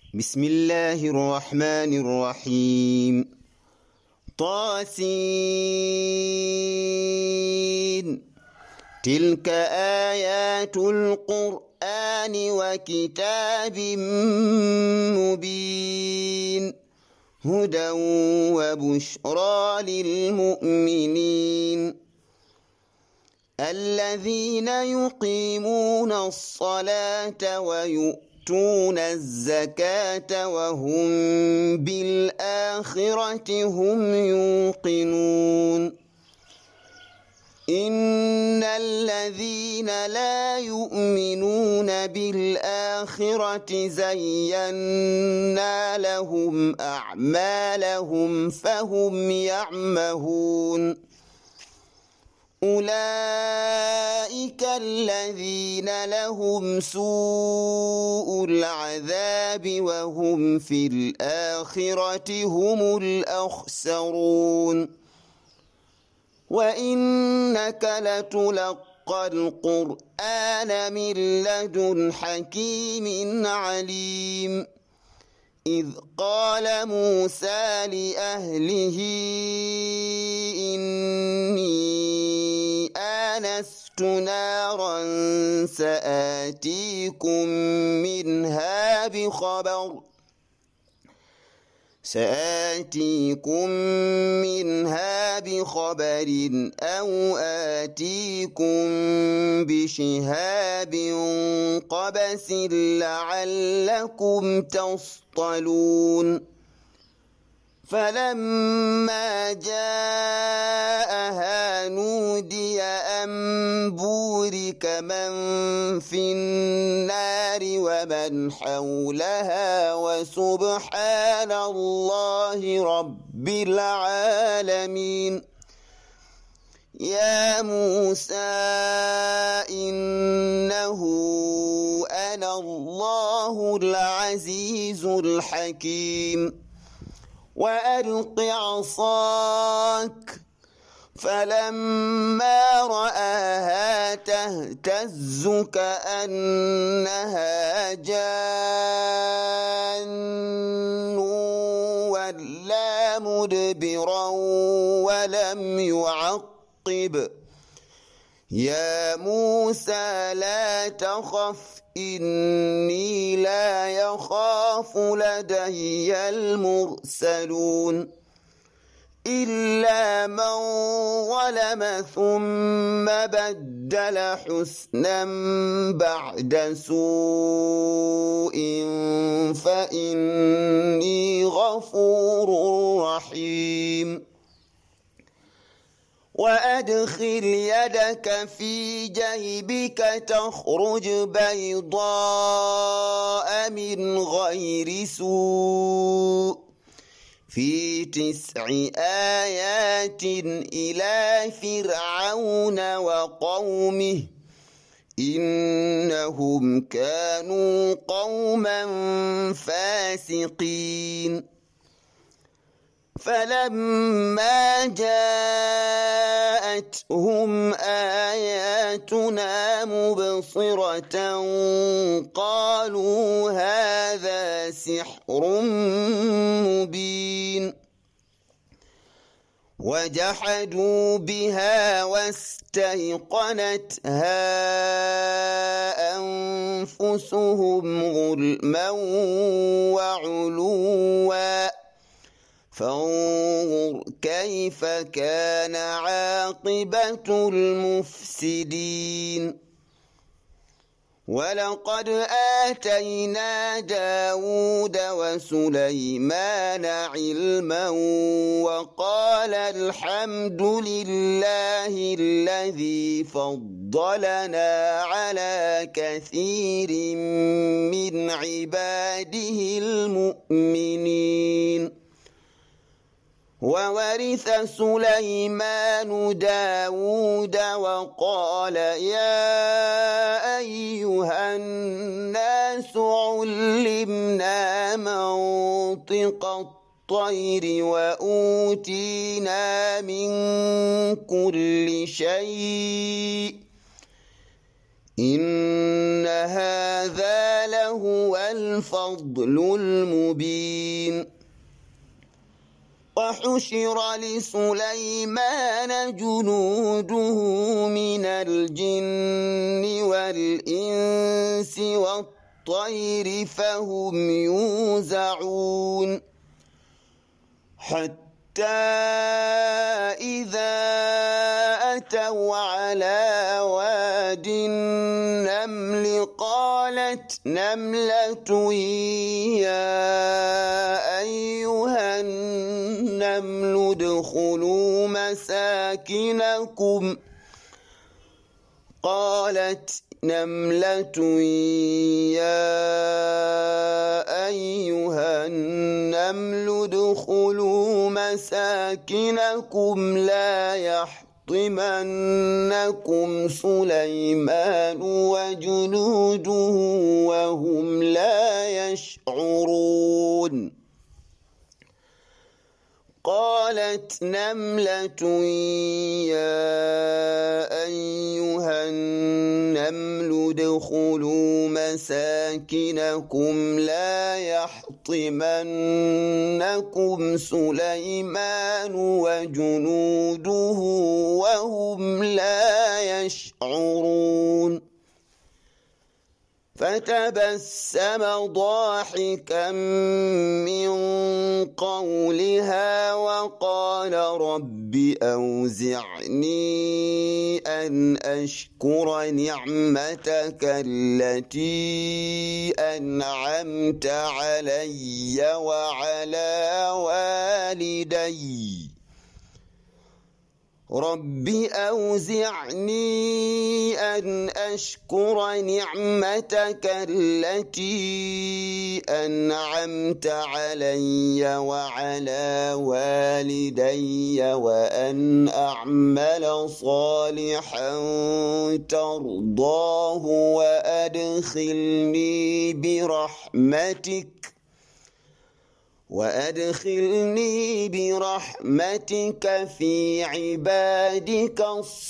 بسم الله الرحمن الرحيم. طاسين. تلك آيات القرآن وكتاب مبين هدى وبشرى للمؤمنين الذين يقيمون الصلاة ويؤتون الزكاة وهم بالآخرة هم يوقنون. إن الذين لا يؤمنون بالآخرة زينا لهم أعمالهم فهم يعمهون. أولئك الذين لهم سوء العذاب وهم في الآخرة هم الأخسرون. وإنك لتلقى القرآن من لدن حكيم عليم. إذ قال موسى لأهله إني آنست نارا سآتيكم منها بخبر أو آتيكم بشهاب قبس لعلكم تصطلون. فلما جاءها نودي أن بورك من في النار ومن حولها وسبحان الله رب العالمين. يا موسى إنه أنا الله العزيز الحكيم. وألق عصاك فلما رآها تهتز كأنها جان ولا مدبرا ولم يعقب. يا موسى لا تخف إني لا يخاف لدي المرسلون إلا من ظلم ثم بدل حسنا بعد سوء فإني غفور رحيم. وأدخل يدك في جيبك تخرج بيضاء من غير سوء في 9 آيات إلى فرعون وقومه إنهم كانوا قوما فاسقين. فلما جاءتهم آياتنا مبصرة قالوا هذا سحر مبين. وجحدوا بها واستيقنتها أنفسهم ظلما وعلوا فانظر كيف كان عاقبة المفسدين. ولقد آتينا داود وسليمان علما وقال الحمد لله الذي فضلنا على كثير من عباده المؤمنين. وورث سليمان داود وقال يا أيها الناس علمنا منطق الطير وأوتينا من كل شيء إن هذا لهو الفضل المبين وحشر لسليمان جنوده من الجن والإنس والطير فهم يوزعون حتى إذا أتوا على واد النمل قالت نملة يا أيها النمل ادخلوا مساكنكم قالت نملة يا أيها النمل ادخلوا مساكنكم لا يحطمنكم سليمان وجنوده وهم لا يشعرون قالت نملة يا أيها النمل ادخلوا مساكنكم لا يحطمنكم سليمان وجنوده وهم لا يشعرون فتبسم ضاحكا من قولها وقال رب أوزعني أن أشكر نعمتك التي أنعمت علي وعلى والدي رب أوزعني أن أشكر نعمتك التي أنعمت علي وعلى والدي وأن أعمل صالحا ترضاه وأدخلني برحمتك في عبادك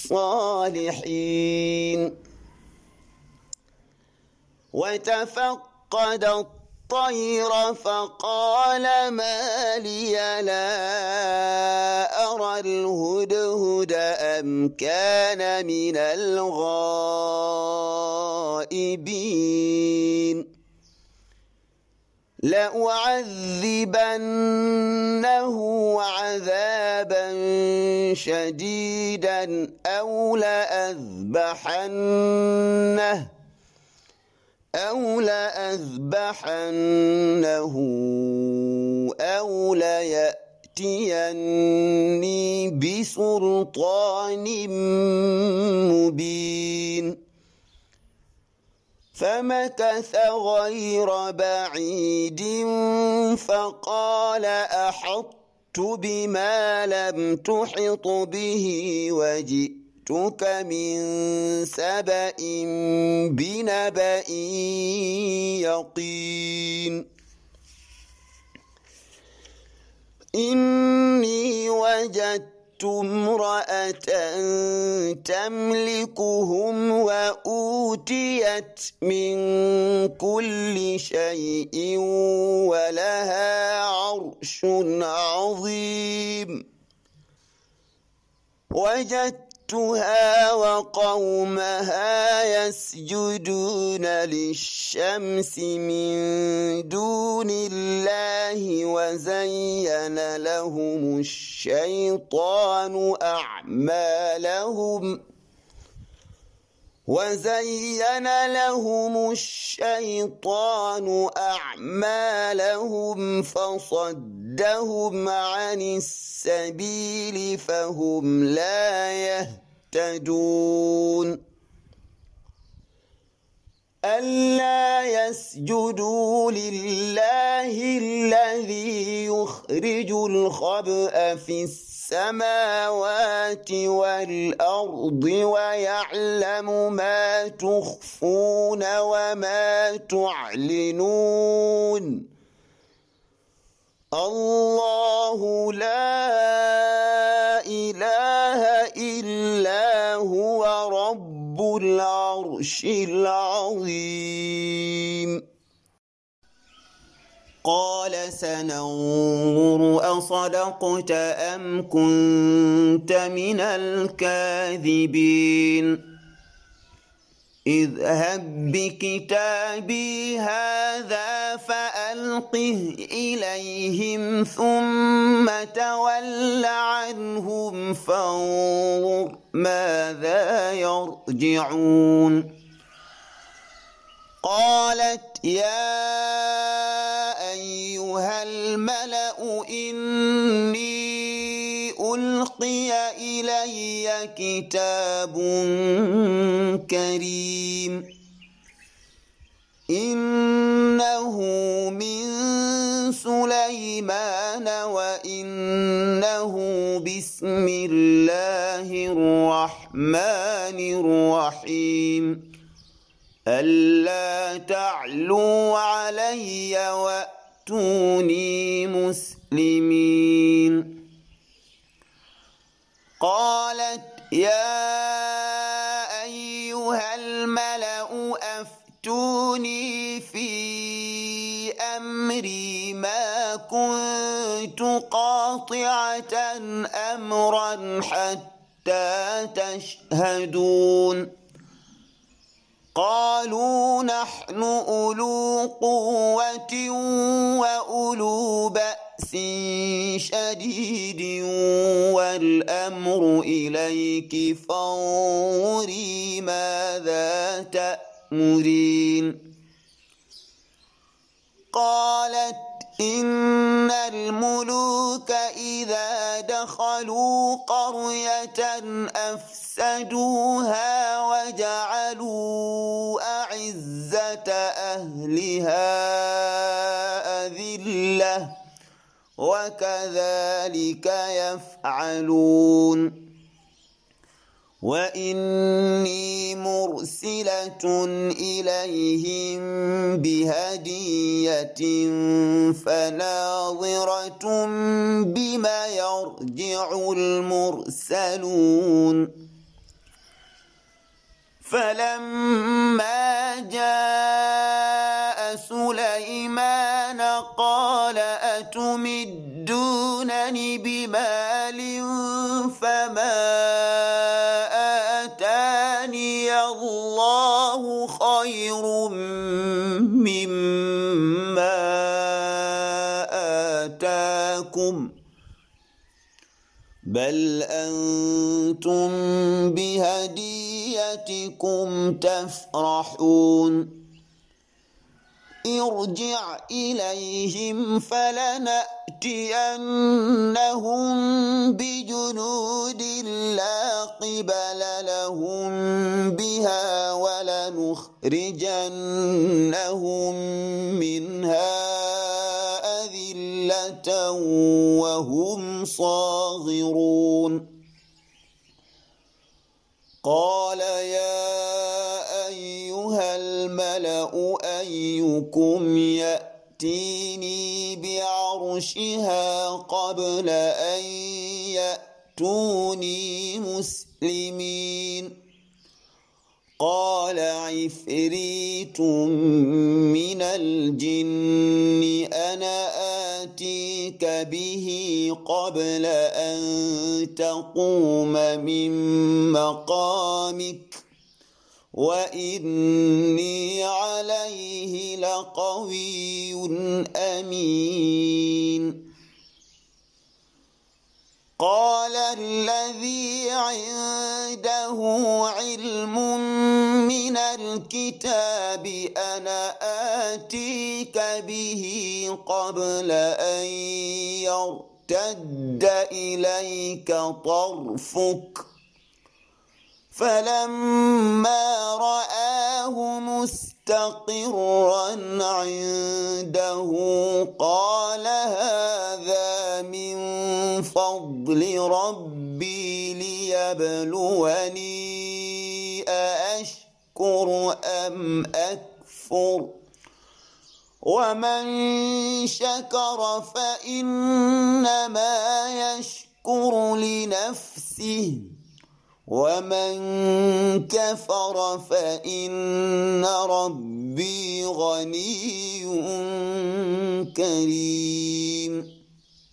الصالحين وتفقد الطير فقال ما لي لا أرى الهدهد أم كان من الغائبين لأعذبنه عذابا شديدا أو لأذبحنه أو ليأتيني بسلطان مبين فمكث غير بعيد فقال أحطت بما لم تحط به وجئتك من سبأ بنبأ يقين إني وجدت امرأة تملكهم وأوتيت من كل شيء ولها عرش عظيم وجدتها وقومها يسجدون للشمس من دون الله وزين لهم الشيطان أعمالهم فصدهم عن السبيل فهم لا يهتدون ألا يسجدوا لله الذي يخرج الخبأ في السماوات والأرض ويعلم ما تخفون وما تعلنون الله لا إله إلا هو رب العرش العظيم قال سننظر أصدقت أم كنت من الكاذبين اذهب بكتابي هذا فألقه إليهم ثم تول عنهم فانظر ماذا يرجعون قالت يا أيها الملأ إني ألقي إلي كتاب كريم إنه من سليمان وإنه بسم الله الرحمن الرحيم ألا تعلوا علي وأتوني مسلمين قالت يا أيها الملأ أفتوني في أمري ما كنت قاطعة أمرا حتى تشهدون قالوا نحن أولو قوة وأولو بأس شديد والأمر إليك فانظري ماذا تأمرين قالت إن الملوك إذا دخلوا قرية أفسدوها وجعلوا أعزة أهلها أذلة وكذلك يفعلون وإني مرسلة إليهم بهدية فناظرة بما يرجع المرسلون فلما جاء سليمان قال أتمدونني بمال فما آتاني الله خير مما آتاكم بل أنتم بهديتكم تفرحون ارجع إليهم فلنأتينهم بجنود لا قبل لهم بها ولنخرجنهم منها أذلة وهم صاغرون قال يا أيها الملأ أيكم يأتيني بعرشها قبل أن يأتوني مسلمين قال عفريت من الجن أنا آتيك به قبل أن تقوم من مقامك وإني عليه لقوي أمين قال الذي عنده علم من الكتاب أنا آتيك به قبل أن يرتد إليك طرفك فلما رآه مستقرا عنده قال هذا من فضل ربي ليبلوني أأشكر أم أكفر ومن شكر فإنما يشكر لنفسه ومن كفر فإن ربي غني كريم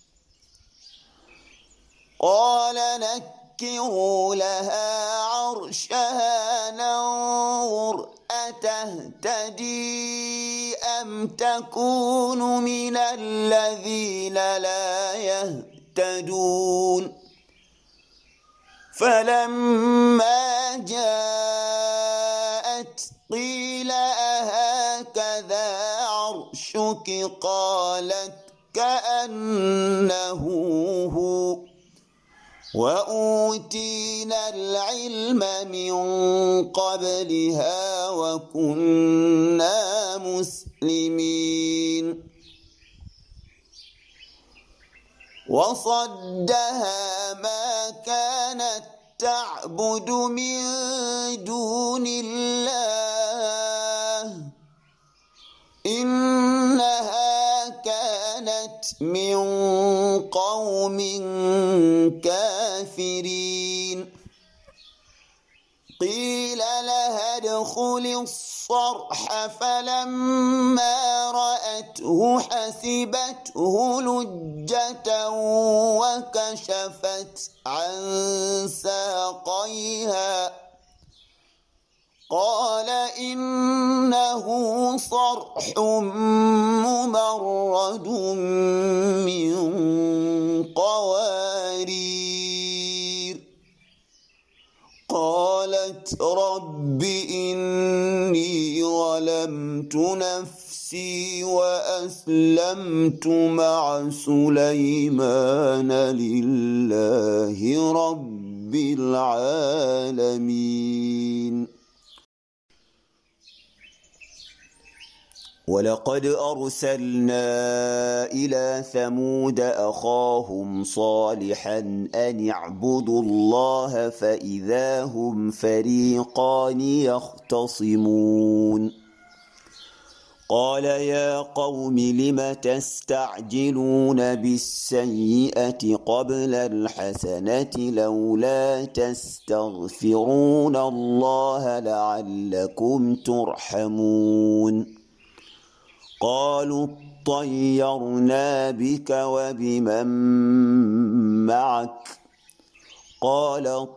قال نكروا لها عرشها ننظر أتهتدي أم تكون من الذين لا يهتدون فلما جاءت قيل أهكذا عرشك قالت كأنه هو وأوتينا العلم من قبلها وكنا مسلمين وصدها ما كانت تعبد من دون الله إنها كانت من قوم كافرين قيل لها ادخل الصرح فلما رأته حسبته لجة وكشفت عن ساقيها قال إنه صرح ممرد من قوارير قالت رب إني ظلمت نفسي وأسلمت مع سليمان لله رب العالمين ولقد أرسلنا إلى ثمود أخاهم صالحا أن اعبدوا الله فإذا هم فريقان يختصمون قال يا قوم لم تستعجلون بالسيئة قبل الحسنة لولا تستغفرون الله لعلكم ترحمون قالوا اطيرنا بك وبمن معك قال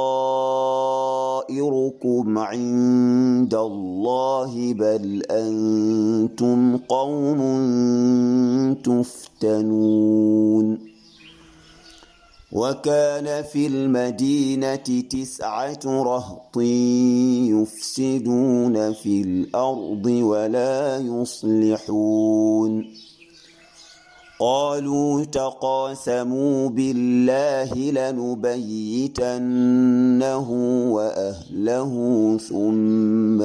طائركم عند الله بل أنتم قوم تفتنون وكان في المدينة 9 رهط يفسدون في الأرض ولا يصلحون قالوا تقاسموا بالله لنبيتنه وأهله ثم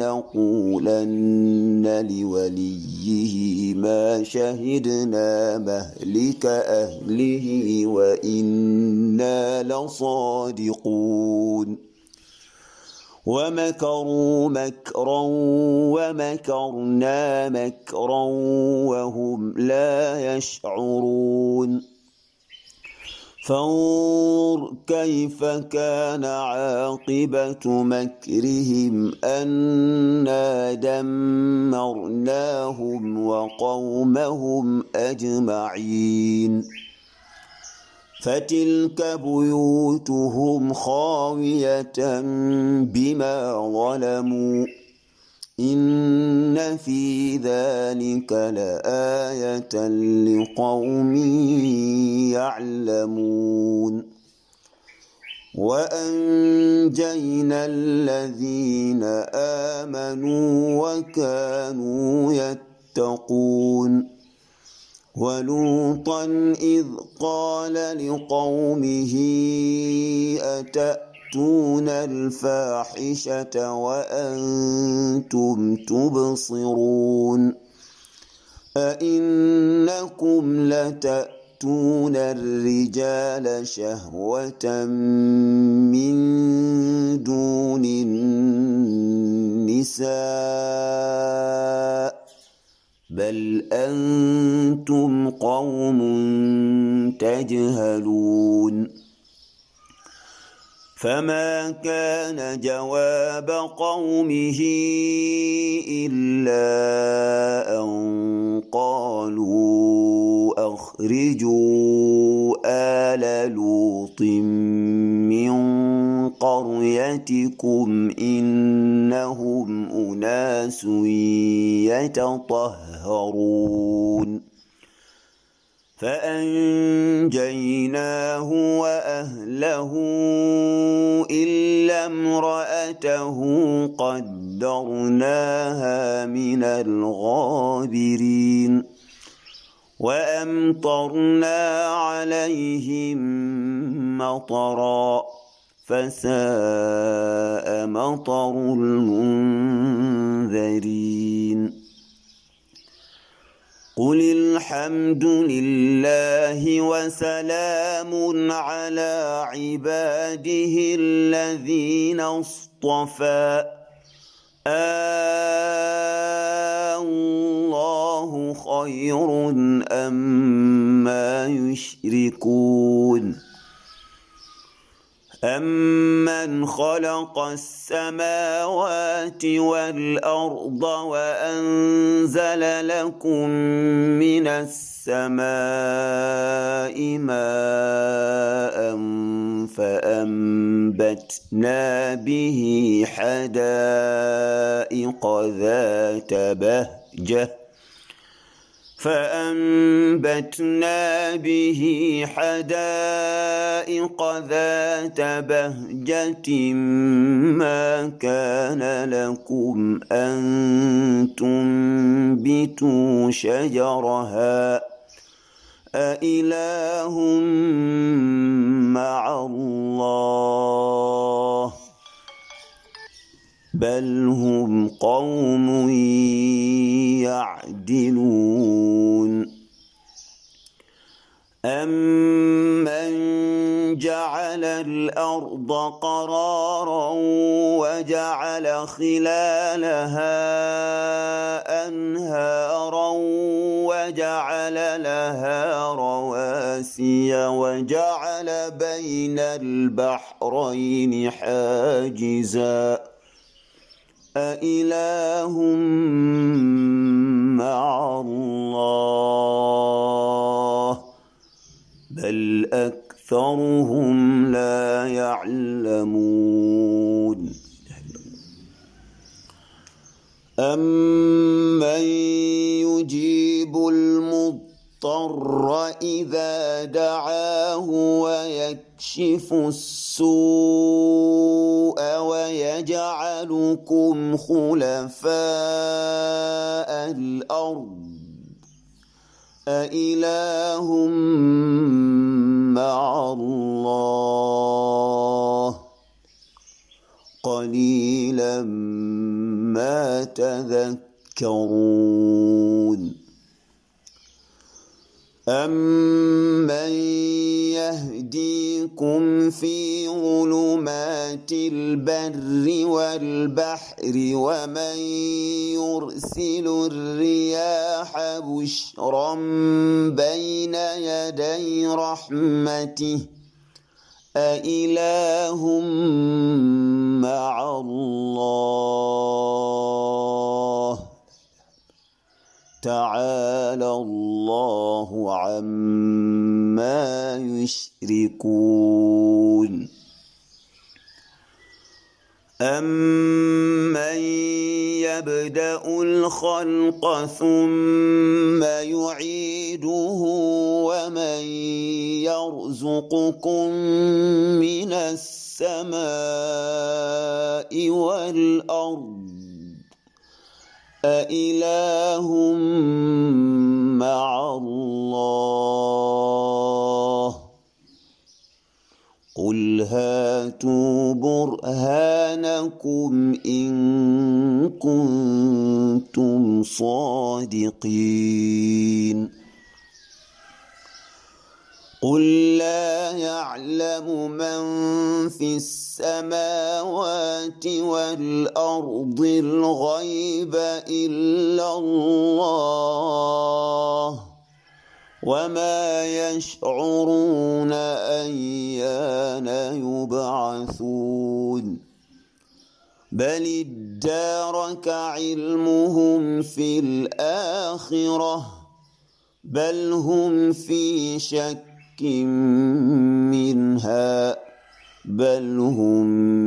لنقولن لوليه ما شهدنا مهلك أهله وإنا لصادقون ومكروا مكرا ومكرنا مكرا وهم لا يشعرون فانظر كيف كان عاقبة مكرهم أنا دمرناهم وقومهم أجمعين فتلك بيوتهم خاوية بما ظلموا إن في ذلك لآية لقوم يعلمون وأنجينا الذين آمنوا وكانوا يتقون ولوطا إذ قال لقومه أتأتون الفاحشة وأنتم تبصرون أئنكم لتأتون الرجال شهوة من دون النساء بل أنتم قوم تجهلون فما كان جواب قومه إلا أن قالوا أخرجوا آل لوط من قريتكم إنهم أناس يتطهرون فأنجيناه وأهله إلا امرأته قدرناها من الغابرين وأمطرنا عليهم مطرا فساء مطر المنذرين قل الحمد لله وسلام على عباده الذين اصطفى الله خير أما يشركون أمن خلق السماوات والأرض وأنزل لكم من السماء ماء فأنبتنا به حدائق ذات بهجة ما كان لكم أن تنبتوا شجرها أإله مع الله بل هم قوم يعدلون أمن جعل الأرض قرارا وجعل خلالها أنهارا وجعل لها رواسي وجعل بين البحرين حاجزا أإله مع الله بل أكثرهم لا يعلمون أمن يجيب المضطر إذا دعاه ويكشف السوء ويجعلكم خلفاء الأرض أإله مع الله قليلا ما تذكرون أمن يهديكم في ظلمات البر والبحر ومن يرسل الرياح بشرا بين يدي رحمته أإله مع الله تعالى الله عما يشركون أمن يبدأ الخلق ثم يعيده ومن يرزقكم من السماء والأرض أإله مع الله قل هاتوا برهانكم إن كنتم صادقين قل لا يعلم من في السماوات والأرض الغيب إلا الله وما يشعرون أيان يبعثون بل ادارك علمهم في الآخرة بل هم في شك منها بل هم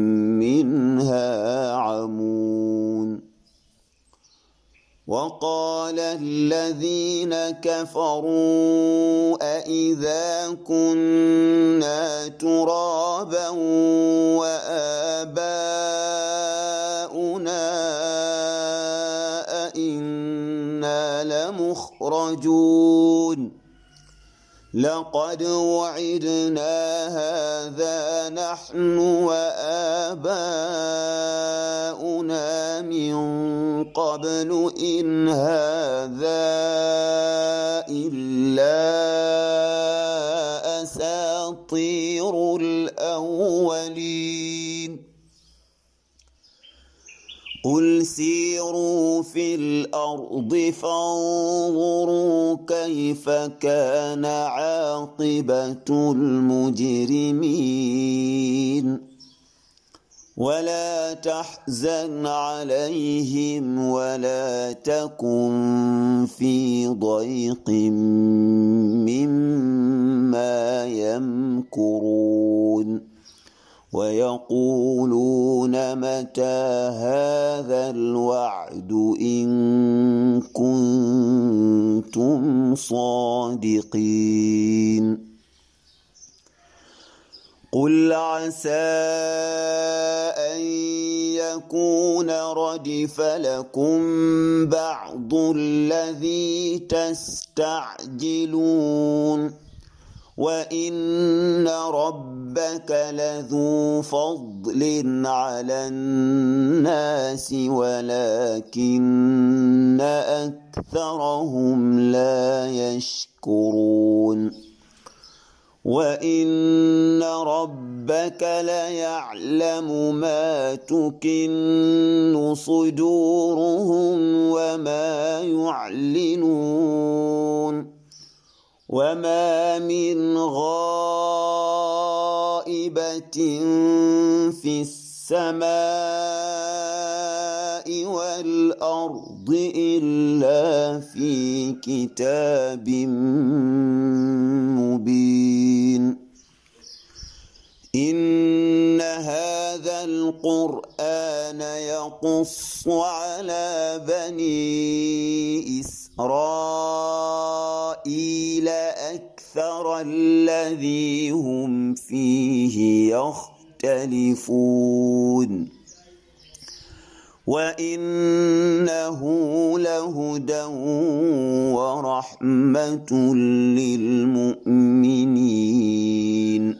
منها عمون وقال الذين كفروا أإذا كنا ترابا وآباؤنا أإنا لمخرجون لقد وعدنا هذا نحن وآباؤنا من قبل إن هذا إلا أساطير الأولين قل سيروا في الأرض فانظروا كيف كان عاقبة المجرمين ولا تحزن عليهم ولا تكن في ضيق مما يمكرون ويقولون متى هذا الوعد إن كنتم صادقين قل عسى أن يكون ردف لكم بعض الذي تستعجلون وإن ربك لذو فضل على الناس ولكن أكثرهم لا يشكرون وإن ربك ليعلم ما تكن صدورهم وما يعلنون وما من غائبة في السماء والأرض إلا في كتاب مبين إن هذا القرآن يقص على بني إسرائيل أكثر الذي هم فيه يختلفون وإنه لهدى ورحمة للمؤمنين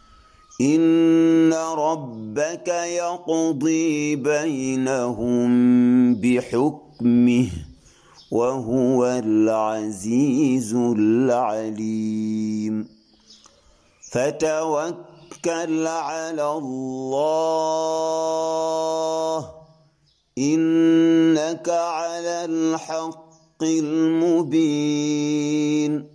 إن ربك يقضي بينهم بحكمه وهو العزيز العليم فتوكل على الله إنك على الحق المبين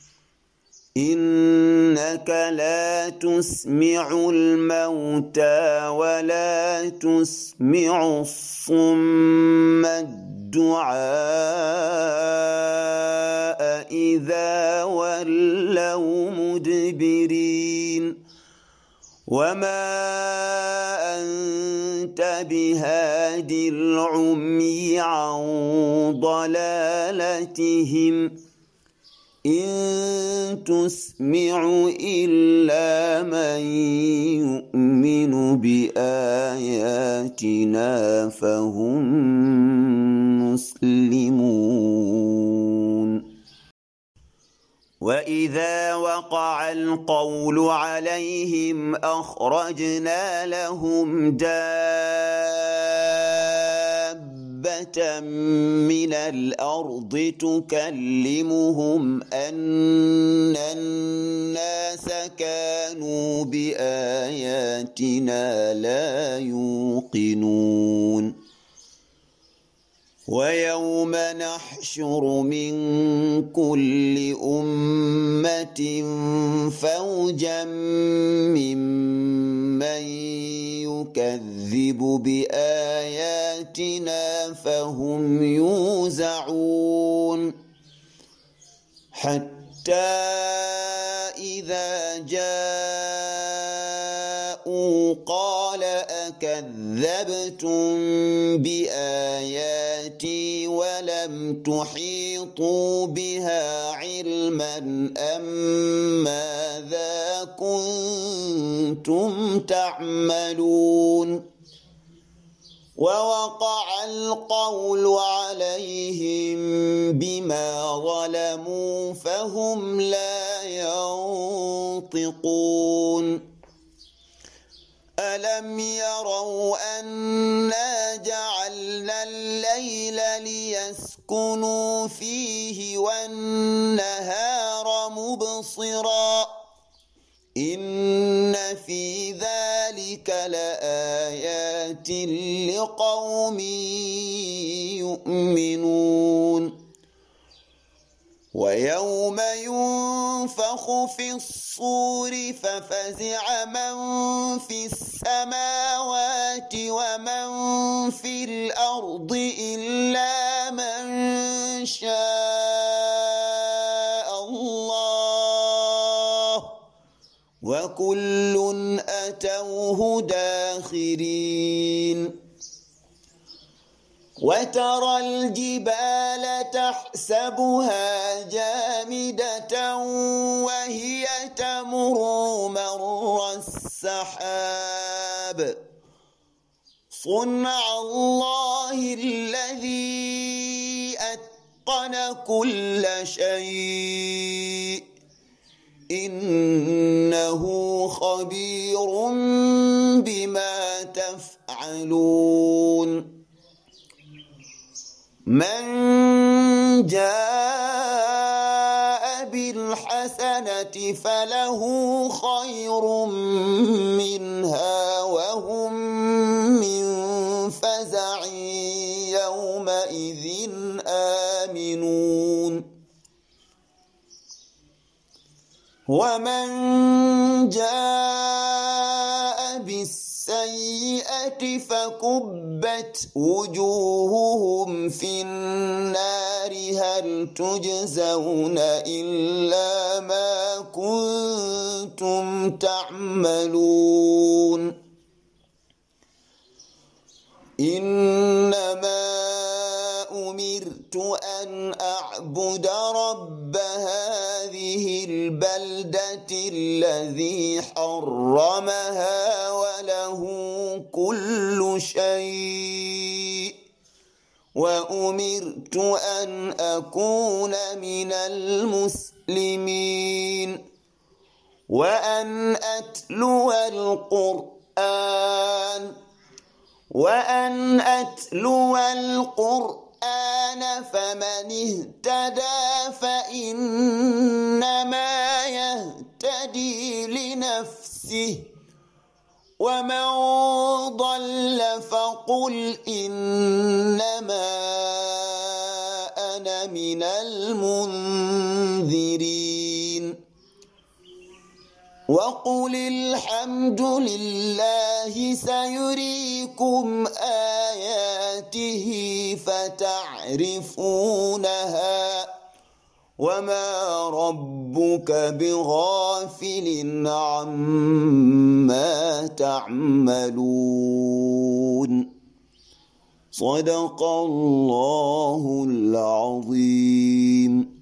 إنك لا تسمع الموتى ولا تسمع الصم الدعاء إذا ولوا مدبرين وما أنت بهاد العمي عن ضلالتهم إن تسمع إلا من يؤمن بآياتنا فهم مسلمون وإذا وقع القول عليهم أخرجنا لهم دابة من الأرض تكلمهم أن الناس كانوا بآياتنا لا يوقنون ويوم نحشر من كل أمة فوجا ممن يكذب بآياتنا فهم يوزعون حتى إذا جاءوا قال أكذبتم بآياتي ولم تحيطوا بها علما أم ماذا كنتم تعملون ووقع القول عليهم بما ظلموا فهم لا ينطقون ألم يروا أنا جعلنا الليل ليسكنوا فيه والنهار مبصرا إن في ذلك لآيات لقوم يؤمنون ويوم ينفخ في الصور ففزع من في السماوات ومن في الأرض إلا من شاء الله وكل أتوه داخرين وترى الجبال تحسبها جامدة وهي تمر مر السحاب صنع الله الذي أتقن كل شيء إنه خبير بما تفعلون من جاء بالحسنة فله خير منها وهم من فزع يومئذ آمنون ومن جاء بالسيئة فكبت وجوههم في النار هل تجزون إلا ما كنتم تعملون إنما أمرت أن أعبد رب هذه البلدة الذي حرمها وله كل شيء وأمرت أن أكون من المسلمين وأن أتلو القرآن فمن اهتدى فإنما يهتدي لنفسه ومن ضل فقل إنما أنا من المنذرين وقل الحمد لله سيريكم آياته فتعرفونها وما ربك بغافل عما تعملون صدق الله العظيم.